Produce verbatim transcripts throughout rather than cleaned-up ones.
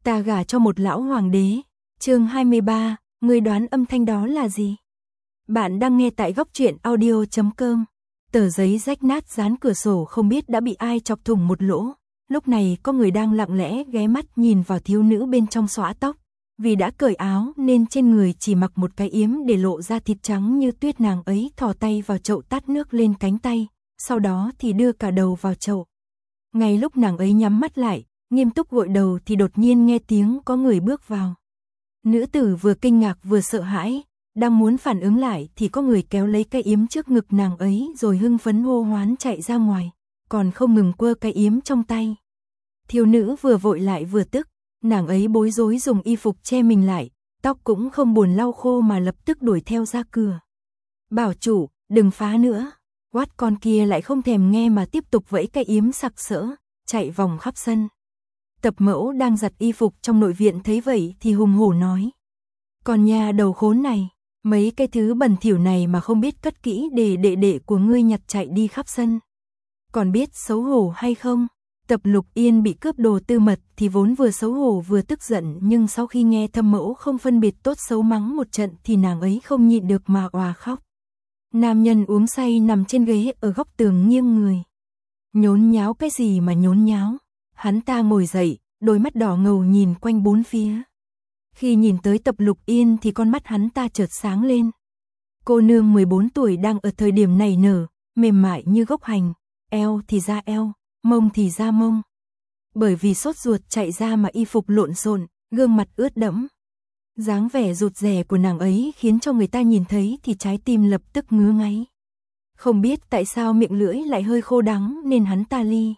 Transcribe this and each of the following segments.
Ta gả cho một lão hoàng đế. Chương hai mươi ba, ngươi đoán âm thanh đó là gì? Bạn đang nghe tại góc truyện audio chấm com. Tờ giấy rách nát dán cửa sổ không biết đã bị ai chọc thủng một lỗ. Lúc này có người đang lặng lẽ ghé mắt nhìn vào thiếu nữ bên trong xõa tóc. Vì đã cởi áo nên trên người chỉ mặc một cái yếm để lộ ra thịt trắng như tuyết. Nàng ấy thò tay vào chậu tát nước lên cánh tay, sau đó thì đưa cả đầu vào chậu. Ngay lúc nàng ấy nhắm mắt lại, nghiêm túc gội đầu thì đột nhiên nghe tiếng có người bước vào. Nữ tử vừa kinh ngạc vừa sợ hãi, đang muốn phản ứng lại thì có người kéo lấy cái yếm trước ngực nàng ấy rồi hưng phấn hô hoán chạy ra ngoài, còn không ngừng quơ cái yếm trong tay. Thiếu nữ vừa vội lại vừa tức, nàng ấy bối rối dùng y phục che mình lại, tóc cũng không buồn lau khô mà lập tức đuổi theo ra cửa. Bảo chủ, đừng phá nữa. Quát con kia lại không thèm nghe mà tiếp tục vẫy cái yếm sặc sỡ, chạy vòng khắp sân. Tập mẫu đang giặt y phục trong nội viện thấy vậy thì hùng hổ nói: "Con nhà đầu khốn này, mấy cái thứ bẩn thỉu này mà không biết cất kỹ để đệ đệ của ngươi nhặt chạy đi khắp sân. Còn biết xấu hổ hay không?" Tập Lục Yên bị cướp đồ tư mật thì vốn vừa xấu hổ vừa tức giận, nhưng sau khi nghe thâm mẫu không phân biệt tốt xấu mắng một trận thì nàng ấy không nhịn được mà òa khóc. Nam nhân uống say nằm trên ghế ở góc tường nghiêng người. Nhốn nháo cái gì mà nhốn nháo? Hắn ta ngồi dậy, đôi mắt đỏ ngầu nhìn quanh bốn phía. Khi nhìn tới Tập Lục Yên thì con mắt hắn ta chợt sáng lên. Cô nương mười bốn tuổi đang ở thời điểm này nở, mềm mại như gốc hành, eo thì ra eo, mông thì ra mông. Bởi vì sốt ruột chạy ra mà y phục lộn xộn, gương mặt ướt đẫm. Dáng vẻ rụt rè của nàng ấy khiến cho người ta nhìn thấy thì trái tim lập tức ngứa ngáy. Không biết tại sao miệng lưỡi lại hơi khô đắng nên hắn ta li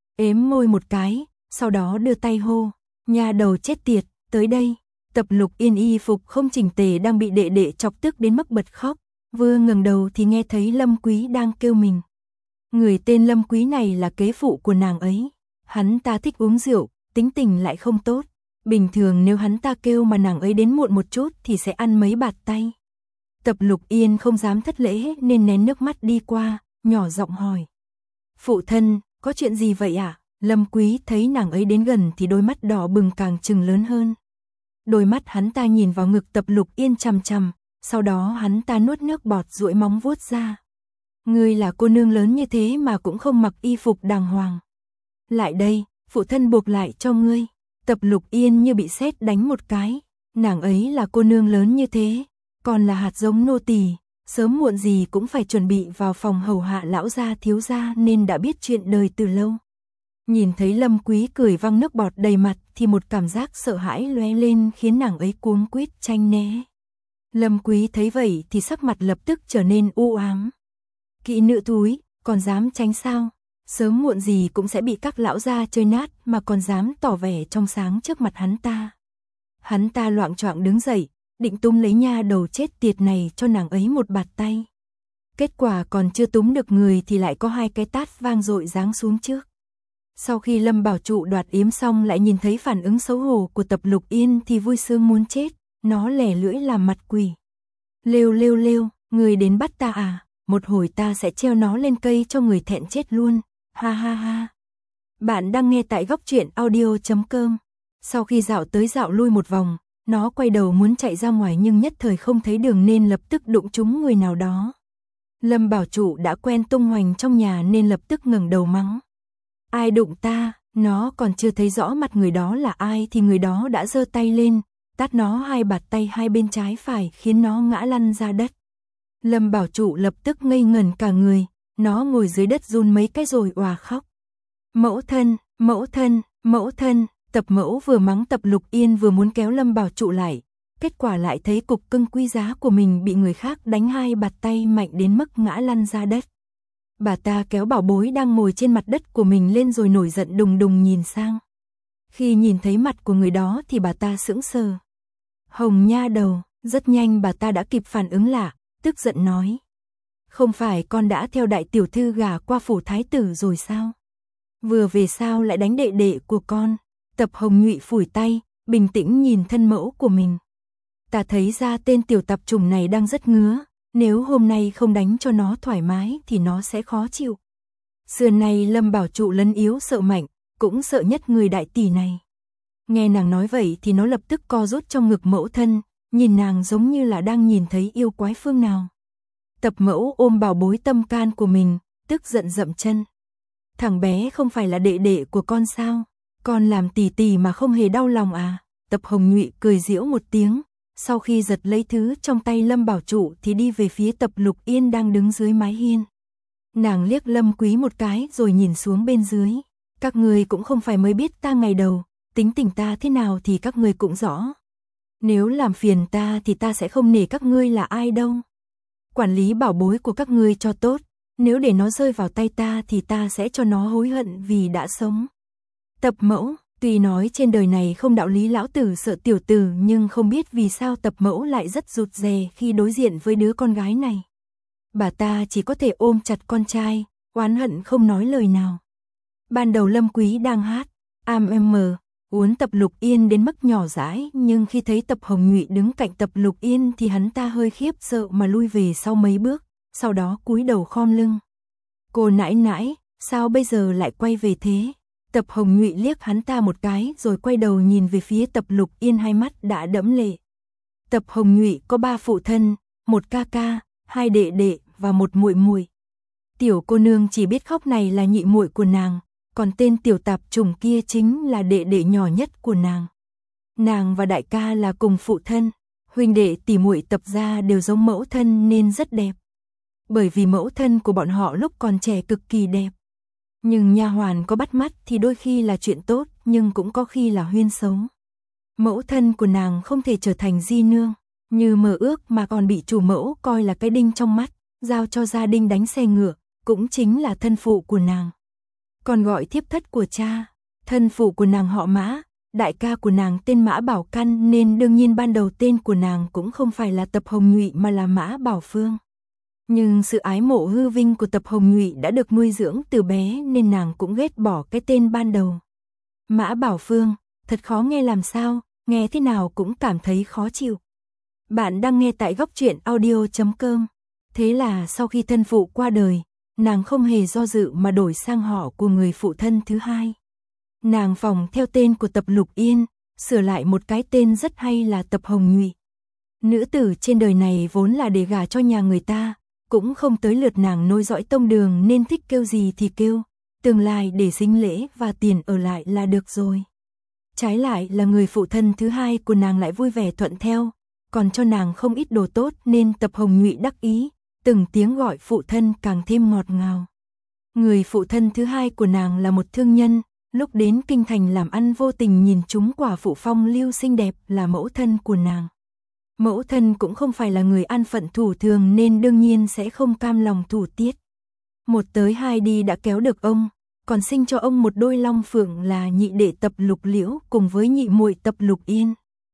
ếm môi một cái, sau đó đưa tay hô: "Nhà đầu chết tiệt, tới đây." Tập Lục Yên y phục không chỉnh tề đang bị đệ đệ chọc tức đến mức bật khóc, vừa ngẩng đầu thì nghe thấy Lâm Quý đang kêu mình. Người tên Lâm Quý này là kế phụ của nàng ấy. Hắn ta thích uống rượu, tính tình lại không tốt. Bình thường nếu hắn ta kêu mà nàng ấy đến muộn một chút thì sẽ ăn mấy bạt tay. Tập Lục Yên không dám thất lễ nên nén nước mắt đi qua, nhỏ giọng hỏi: "Phụ thân, có chuyện gì vậy ạ?" À? Lâm Quý thấy nàng ấy đến gần thì đôi mắt đỏ bừng càng trừng lớn hơn. Đôi mắt hắn ta nhìn vào ngực Tập Lục Yên chằm chằm, sau đó hắn ta nuốt nước bọt duỗi móng vuốt ra. "Ngươi là cô nương lớn như thế mà cũng không mặc y phục đàng hoàng. Lại đây, phụ thân buộc lại cho ngươi." Tập Lục Yên như bị sét đánh một cái, nàng ấy là cô nương lớn như thế, còn là hạt giống nô tỳ, sớm muộn gì cũng phải chuẩn bị vào phòng hầu hạ lão gia thiếu gia nên đã biết chuyện đời từ lâu. Nhìn thấy Lâm Quý cười văng nước bọt đầy mặt thì một cảm giác sợ hãi lóe lên khiến nàng ấy cuống quýt tranh né. Lâm Quý thấy vậy thì sắc mặt lập tức trở nên u ám. "Kỵ nữ thúi, còn dám tránh sao? Sớm muộn gì cũng sẽ bị các lão gia chơi nát mà còn dám tỏ vẻ trong sáng trước mặt hắn ta." Hắn ta loạng choạng đứng dậy, định túm lấy nha đầu chết tiệt này cho nàng ấy một bạt tay. Kết quả còn chưa túm được người thì lại có hai cái tát vang dội giáng xuống trước. Sau khi Lâm Bảo Trụ đoạt yếm xong lại nhìn thấy phản ứng xấu hổ của Tập Lục Yên thì vui sướng muốn chết, nó lẻ lưỡi làm mặt quỷ. "Lêu lêu lêu, người đến bắt ta à? Một hồi ta sẽ treo nó lên cây cho người thẹn chết luôn. Ha ha ha." Bạn đang nghe tại góc truyện audio chấm com. Sau khi dạo tới dạo lui một vòng, nó quay đầu muốn chạy ra ngoài nhưng nhất thời không thấy đường nên lập tức đụng trúng người nào đó. Lâm Bảo Trụ đã quen tung hoành trong nhà nên lập tức ngẩng đầu mắng: "Ai đụng ta?" Nó còn chưa thấy rõ mặt người đó là ai thì người đó đã giơ tay lên, tát nó hai bạt tay hai bên trái phải khiến nó ngã lăn ra đất. Lâm Bảo Trụ lập tức ngây ngẩn cả người, nó ngồi dưới đất run mấy cái rồi òa khóc: "Mẫu thân, mẫu thân, mẫu thân." Tập mẫu vừa mắng Tập Lục Yên vừa muốn kéo Lâm Bảo Trụ lại, kết quả lại thấy cục cưng quý giá của mình bị người khác đánh hai bạt tay mạnh đến mức ngã lăn ra đất. Bà ta kéo bảo bối đang ngồi trên mặt đất của mình lên rồi nổi giận đùng đùng nhìn sang. Khi nhìn thấy mặt của người đó thì bà ta sững sờ. "Hồng nha đầu." Rất nhanh bà ta đã kịp phản ứng lại, tức giận nói: "Không phải con đã theo đại tiểu thư gả qua phủ thái tử rồi sao? Vừa về sao lại đánh đệ đệ của con?" Tập Hồng Nhụy phủi tay, bình tĩnh nhìn thân mẫu của mình. "Ta thấy ra tên tiểu tạp chủng này đang rất ngứa, nếu hôm nay không đánh cho nó thoải mái thì nó sẽ khó chịu." Xưa nay Lâm Bảo Trụ lấn yếu sợ mạnh, cũng sợ nhất người đại tỷ này. Nghe nàng nói vậy thì nó lập tức co rút trong ngực mẫu thân, nhìn nàng giống như là đang nhìn thấy yêu quái phương nào. Tập Mẫu ôm bảo bối tâm can của mình, tức giận dậm chân. Thằng bé không phải là đệ đệ của con sao? Con làm tỷ tỷ mà không hề đau lòng à? Tập Hồng Nhụy cười giễu một tiếng, sau khi giật lấy thứ trong tay Lâm Bảo Trụ thì đi về phía Tập Lục Yên đang đứng dưới mái hiên. Nàng liếc Lâm Quý một cái rồi nhìn xuống bên dưới. Các người cũng không phải mới biết ta ngày đầu, tính tình ta thế nào thì các người cũng rõ. Nếu làm phiền ta thì ta sẽ không nể các ngươi là ai đâu. Quản lý bảo bối của các ngươi cho tốt, nếu để nó rơi vào tay ta thì ta sẽ cho nó hối hận vì đã sống. Tập Mẫu, tuy nói trên đời này không đạo lý lão tử sợ tiểu tử, nhưng không biết vì sao Tập Mẫu lại rất rụt rè khi đối diện với đứa con gái này. Bà ta chỉ có thể ôm chặt con trai, oán hận không nói lời nào. Ban đầu Lâm Quý đang hát am em mờ uốn Tập Lục Yên đến mức nhỏ dãi, nhưng khi thấy Tập Hồng Nhụy đứng cạnh Tập Lục Yên thì hắn ta hơi khiếp sợ mà lui về sau mấy bước, sau đó cúi đầu khom lưng. Cô nãi nãi, sao bây giờ lại quay về thế? Tập Hồng Nhụy liếc hắn ta một cái rồi quay đầu nhìn về phía Tập Lục Yên, hai mắt đã đẫm lệ. Tập Hồng Nhụy có ba phụ thân, một ca ca, hai đệ đệ và một muội muội. Tiểu cô nương chỉ biết khóc này là nhị muội của nàng, còn tên tiểu tạp chủng kia chính là đệ đệ nhỏ nhất của nàng. Nàng và đại ca là cùng phụ thân, huynh đệ tỷ muội Tập gia đều giống mẫu thân nên rất đẹp. Bởi vì mẫu thân của bọn họ lúc còn trẻ cực kỳ đẹp. Nhưng nha hoàn có bắt mắt thì đôi khi là chuyện tốt, nhưng cũng có khi là huyên xấu. Mẫu thân của nàng không thể trở thành di nương, như mơ ước mà còn bị chủ mẫu coi là cái đinh trong mắt, giao cho gia đình đánh xe ngựa, cũng chính là thân phụ của nàng. Còn gọi thiếp thất của cha, thân phụ của nàng họ Mã, đại ca của nàng tên Mã Bảo Căn, nên đương nhiên ban đầu tên của nàng cũng không phải là Tập Hồng Nhụy mà là Mã Bảo Phương. Nhưng sự ái mộ hư vinh của Tập Hồng Nhụy đã được nuôi dưỡng từ bé nên nàng cũng ghét bỏ cái tên ban đầu. Mã Bảo Phương, thật khó nghe làm sao, nghe thế nào cũng cảm thấy khó chịu. Bạn đang nghe tại góc truyện audio chấm com. Thế là sau khi thân phụ qua đời, nàng không hề do dự mà đổi sang họ của người phụ thân thứ hai. Nàng phỏng theo tên của Tập Lục Yên, sửa lại một cái tên rất hay là Tập Hồng Nhụy. Nữ tử trên đời này vốn là để gả cho nhà người ta, cũng không tới lượt nàng nối dõi tông đường nên thích kêu gì thì kêu, tương lai để sinh lễ và tiền ở lại là được rồi. Trái lại là người phụ thân thứ hai của nàng lại vui vẻ thuận theo, còn cho nàng không ít đồ tốt nên Tập Hồng Nhụy đắc ý, từng tiếng gọi phụ thân càng thêm ngọt ngào. Người phụ thân thứ hai của nàng là một thương nhân, lúc đến kinh thành làm ăn vô tình nhìn trúng quả phụ phong lưu xinh đẹp là mẫu thân của nàng. Mẫu thân cũng không phải là người an phận thủ thường nên đương nhiên sẽ không cam lòng thủ tiết. Một tới hai đi đã kéo được ông, còn sinh cho ông một đôi long phượng là nhị đệ Tập Lục Liễu cùng với nhị muội Tập Lục Yên.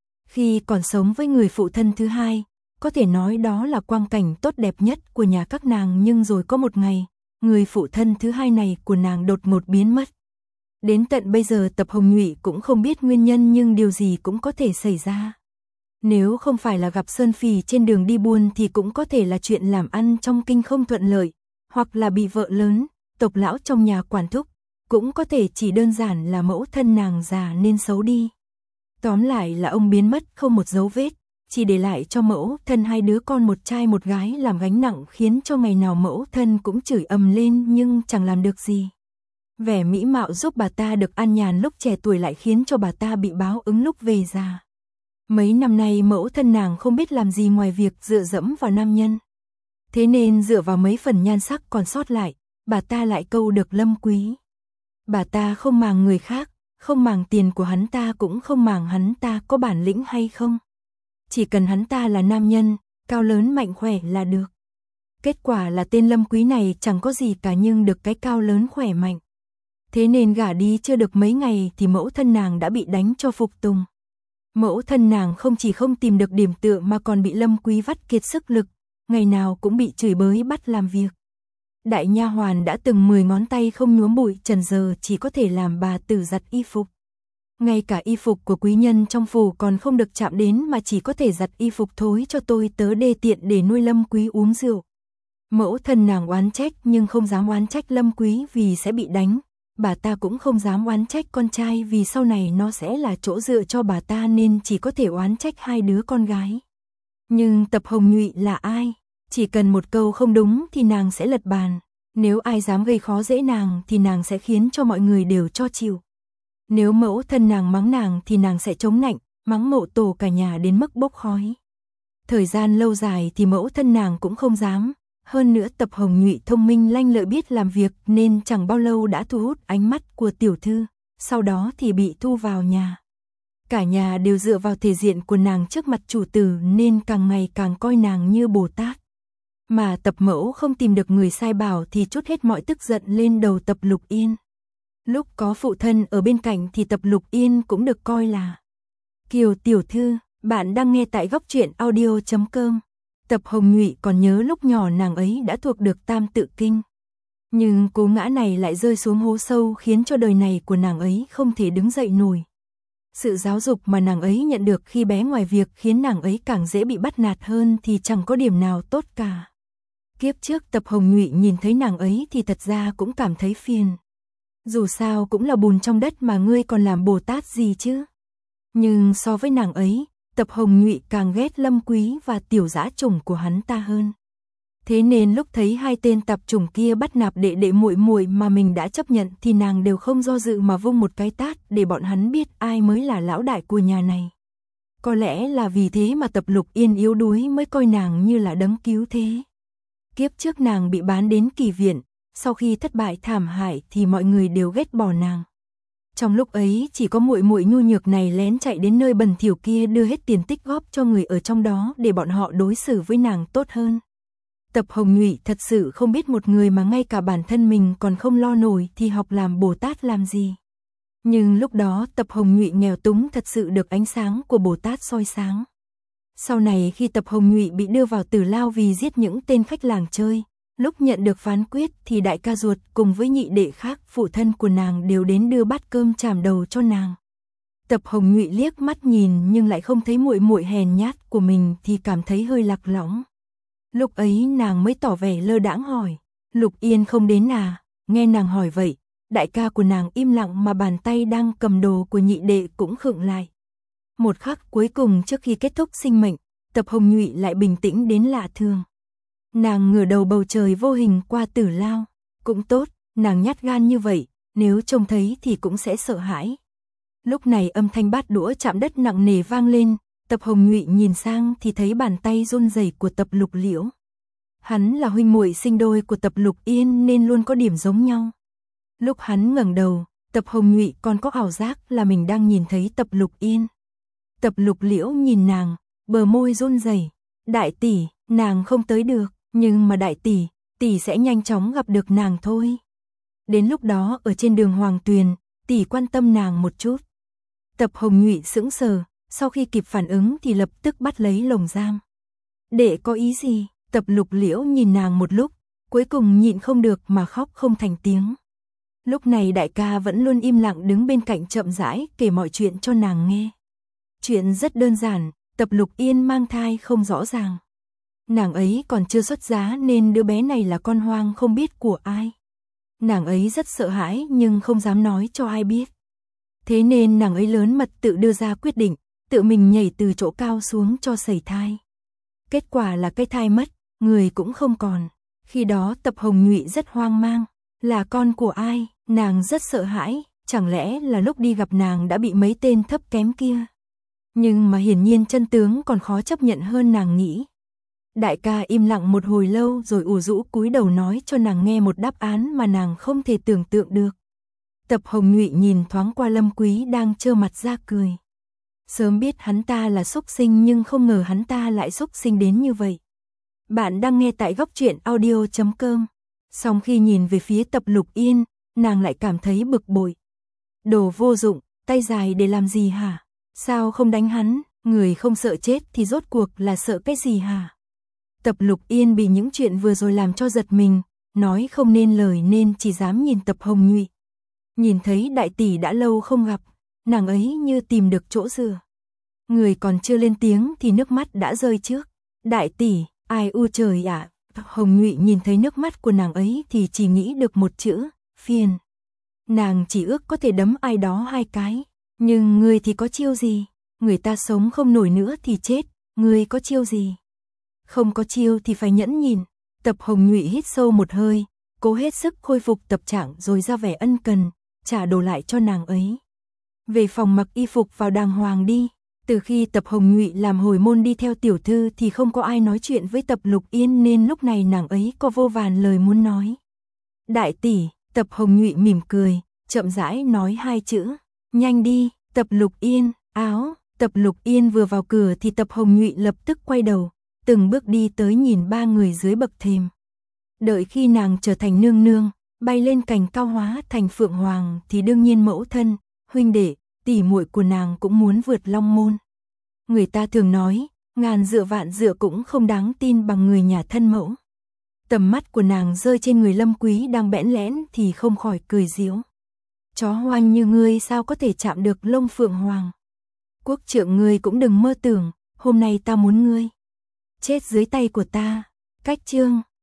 Khi còn sống với người phụ thân thứ hai, có thể nói đó là quang cảnh tốt đẹp nhất của nhà các nàng, nhưng rồi có một ngày, người phụ thân thứ hai này của nàng đột ngột biến mất. Đến tận bây giờ Tập Hồng Nhụy cũng không biết nguyên nhân, nhưng điều gì cũng có thể xảy ra. Nếu không phải là gặp Sơn Phì trên đường đi buôn thì cũng có thể là chuyện làm ăn trong kinh không thuận lợi, hoặc là bị vợ lớn, tộc lão trong nhà quản thúc, cũng có thể chỉ đơn giản là mẫu thân nàng già nên xấu đi. Tóm lại là ông biến mất không một dấu vết, chỉ để lại cho mẫu thân hai đứa con một trai một gái làm gánh nặng, khiến cho ngày nào mẫu thân cũng chửi ầm lên nhưng chẳng làm được gì. Vẻ mỹ mạo giúp bà ta được an nhàn lúc trẻ tuổi lại khiến cho bà ta bị báo ứng lúc về già. Mấy năm nay mẫu thân nàng không biết làm gì ngoài việc dựa dẫm vào nam nhân. Thế nên dựa vào mấy phần nhan sắc còn sót lại, bà ta lại câu được Lâm Quý. Bà ta không màng người khác, không màng tiền của hắn ta, cũng không màng hắn ta có bản lĩnh hay không. Chỉ cần hắn ta là nam nhân, cao lớn mạnh khỏe là được. Kết quả là tên Lâm Quý này chẳng có gì cả nhưng được cái cao lớn khỏe mạnh. Thế nên gả đi chưa được mấy ngày thì mẫu thân nàng đã bị đánh cho phục tùng. Mẫu thân nàng không chỉ không tìm được điểm tựa mà còn bị Lâm Quý vắt kiệt sức lực, ngày nào cũng bị chửi bới bắt làm việc. Đại nha hoàn đã từng mười ngón tay không nhuốm bụi trần giờ chỉ có thể làm bà tử giặt y phục. Ngay cả y phục của quý nhân trong phủ còn không được chạm đến mà chỉ có thể giặt y phục thối cho tôi tớ đê tiện để nuôi Lâm Quý uống rượu. Mẫu thân nàng oán trách nhưng không dám oán trách Lâm Quý vì sẽ bị đánh, bà ta cũng không dám oán trách con trai vì sau này nó sẽ là chỗ dựa cho bà ta nên chỉ có thể oán trách hai đứa con gái. Nhưng Tập Hồng Nhụy là ai? Chỉ cần một câu không đúng thì nàng sẽ lật bàn. Nếu ai dám gây khó dễ nàng thì nàng sẽ khiến cho mọi người đều cho chịu. Nếu mẫu thân nàng mắng nàng thì nàng sẽ chống nạnh, mắng Mộ Tổ cả nhà đến mức bốc khói. Thời gian lâu dài thì mẫu thân nàng cũng không dám. Hơn nữa Tập Hồng Nhụy thông minh lanh lợi biết làm việc nên chẳng bao lâu đã thu hút ánh mắt của tiểu thư, sau đó thì bị thu vào nhà. Cả nhà đều dựa vào thể diện của nàng trước mặt chủ tử nên càng ngày càng coi nàng như Bồ Tát. Mà Tập Mẫu không tìm được người sai bảo thì trút hết mọi tức giận lên đầu Tập Lục Yên. Lúc có phụ thân ở bên cạnh thì Tập Lục Yên cũng được coi là Kiều tiểu thư. Bạn đang nghe tại góc truyện audio chấm com. Tập Hồng Nhụy còn nhớ lúc nhỏ nàng ấy đã thuộc được Tam Tự Kinh. Nhưng cú ngã này lại rơi xuống hố sâu khiến cho đời này của nàng ấy không thể đứng dậy nổi. Sự giáo dục mà nàng ấy nhận được khi bé ngoài việc khiến nàng ấy càng dễ bị bắt nạt hơn thì chẳng có điểm nào tốt cả. Kiếp trước Tập Hồng Nhụy nhìn thấy nàng ấy thì thật ra cũng cảm thấy phiền. Dù sao cũng là bùn trong đất mà ngươi còn làm Bồ Tát gì chứ. Nhưng so với nàng ấy, Tập Hồng Nhụy càng ghét Lâm Quý và tiểu dã chủng của hắn ta hơn. Thế nên lúc thấy hai tên tạp chủng kia bắt nạt đệ đệ muội muội mà mình đã chấp nhận thì nàng đều không do dự mà vung một cái tát để bọn hắn biết ai mới là lão đại của nhà này. Có lẽ là vì thế mà Tập Lục Yên yếu đuối mới coi nàng như là đấng cứu thế. Kiếp trước nàng bị bán đến kỳ viện, sau khi thất bại thảm hại thì mọi người đều ghét bỏ nàng. Trong lúc ấy chỉ có muội muội nhu nhược này lén chạy đến nơi bẩn thỉu kia đưa hết tiền tích góp cho người ở trong đó để bọn họ đối xử với nàng tốt hơn. Tập Hồng Nhụy thật sự không biết một người mà ngay cả bản thân mình còn không lo nổi thì học làm Bồ Tát làm gì. Nhưng lúc đó Tập Hồng Nhụy nghèo túng thật sự được ánh sáng của Bồ Tát soi sáng. Sau này khi Tập Hồng Nhụy bị đưa vào tử lao vì giết những tên khách làng chơi, lúc nhận được phán quyết thì đại ca ruột cùng với nhị đệ khác phụ thân của nàng đều đến đưa bát cơm chàm đầu cho nàng. Tập Hồng Nhụy liếc mắt nhìn nhưng lại không thấy muội muội hèn nhát của mình thì cảm thấy hơi lạc lõng. Lúc ấy nàng mới tỏ vẻ lơ đãng hỏi, Lục Yên không đến à? Nghe nàng hỏi vậy, đại ca của nàng im lặng mà bàn tay đang cầm đồ của nhị đệ cũng khựng lại. Một khắc cuối cùng trước khi kết thúc sinh mệnh, Tập Hồng Nhụy lại bình tĩnh đến lạ thường. Nàng ngửa đầu bầu trời vô hình qua tử lao. Cũng tốt, nàng nhát gan như vậy, nếu trông thấy thì cũng sẽ sợ hãi. Lúc này âm thanh bát đũa chạm đất nặng nề vang lên, Tập Hồng Nhụy nhìn sang thì thấy bàn tay run rẩy của Tập Lục Liễu. Hắn là huynh muội sinh đôi của Tập Lục Yên nên luôn có điểm giống nhau. Lúc hắn ngẩng đầu, Tập Hồng Nhụy còn có ảo giác là mình đang nhìn thấy Tập Lục Yên. Tập Lục Liễu nhìn nàng, bờ môi run rẩy, đại tỷ, nàng không tới được, nhưng mà đại tỷ, tỷ sẽ nhanh chóng gặp được nàng thôi. Đến lúc đó ở trên đường Hoàng Tuyền, tỷ quan tâm nàng một chút. Tập Hồng Nhụy sững sờ, sau khi kịp phản ứng thì lập tức bắt lấy lồng giam. Đệ có ý gì? Tập Lục Liễu nhìn nàng một lúc, cuối cùng nhịn không được mà khóc không thành tiếng. Lúc này đại ca vẫn luôn im lặng đứng bên cạnh chậm rãi kể mọi chuyện cho nàng nghe. Chuyện rất đơn giản, Tập Lục Yên mang thai không rõ ràng. Nàng ấy còn chưa xuất giá nên đứa bé này là con hoang không biết của ai. Nàng ấy rất sợ hãi nhưng không dám nói cho ai biết. Thế nên nàng ấy lớn mật tự đưa ra quyết định, tự mình nhảy từ chỗ cao xuống cho sẩy thai. Kết quả là cái thai mất, người cũng không còn. Khi đó Tập Hồng Nhụy rất hoang mang. Là con của ai? Nàng rất sợ hãi, chẳng lẽ là lúc đi gặp nàng đã bị mấy tên thấp kém kia. Nhưng mà hiển nhiên chân tướng còn khó chấp nhận hơn nàng nghĩ. Đại ca im lặng một hồi lâu rồi ủ rũ cúi đầu nói cho nàng nghe một đáp án mà nàng không thể tưởng tượng được. Tập Hồng Nhụy nhìn thoáng qua Lâm Quý đang trơ mặt ra cười. Sớm biết hắn ta là xúc sinh nhưng không ngờ hắn ta lại xúc sinh đến như vậy. Bạn đang nghe tại góc truyện audio chấm com. Xong khi nhìn về phía Tập Lục Yên, nàng lại cảm thấy bực bội. Đồ vô dụng, tay dài để làm gì hả? Sao không đánh hắn? Người không sợ chết thì rốt cuộc là sợ cái gì hả? Tập Lục Yên bị những chuyện vừa rồi làm cho giật mình, nói không nên lời nên chỉ dám nhìn Tập Hồng Nhụy. Nhìn thấy đại tỷ đã lâu không gặp, nàng ấy như tìm được chỗ dựa. Người còn chưa lên tiếng thì nước mắt đã rơi trước. Đại tỷ, ai u trời ạ? À? Hồng Nhụy nhìn thấy nước mắt của nàng ấy thì chỉ nghĩ được một chữ, phiền. Nàng chỉ ước có thể đấm ai đó hai cái, nhưng ngươi thì có chiêu gì? Người ta sống không nổi nữa thì chết, ngươi có chiêu gì? Không có chiêu thì phải nhẫn nhìn. Tập Hồng Nhụy hít sâu một hơi, cố hết sức khôi phục tập trạng rồi ra vẻ ân cần, trả đồ lại cho nàng ấy. Về phòng mặc y phục vào đàng hoàng đi. Từ khi Tập Hồng Nhụy làm hồi môn đi theo tiểu thư thì không có ai nói chuyện với Tập Lục Yên nên lúc này nàng ấy có vô vàn lời muốn nói. Đại tỷ, Tập Hồng Nhụy mỉm cười, chậm rãi nói hai chữ, nhanh đi. Tập Lục Yên, áo. Tập Lục Yên vừa vào cửa thì Tập Hồng Nhụy lập tức quay đầu, từng bước đi tới nhìn ba người dưới bậc thềm. Đợi khi nàng trở thành nương nương, bay lên cành cao hóa thành phượng hoàng thì đương nhiên mẫu thân, huynh đệ, tỷ muội của nàng cũng muốn vượt long môn. Người ta thường nói, ngàn dựa vạn dựa cũng không đáng tin bằng người nhà thân mẫu. Tầm mắt của nàng rơi trên người Lâm Quý đang bẽn lẽn thì không khỏi cười giễu. Chó hoang như ngươi sao có thể chạm được lông phượng hoàng? Quốc trượng ngươi cũng đừng mơ tưởng, hôm nay ta muốn ngươi chết dưới tay của ta. Cách chương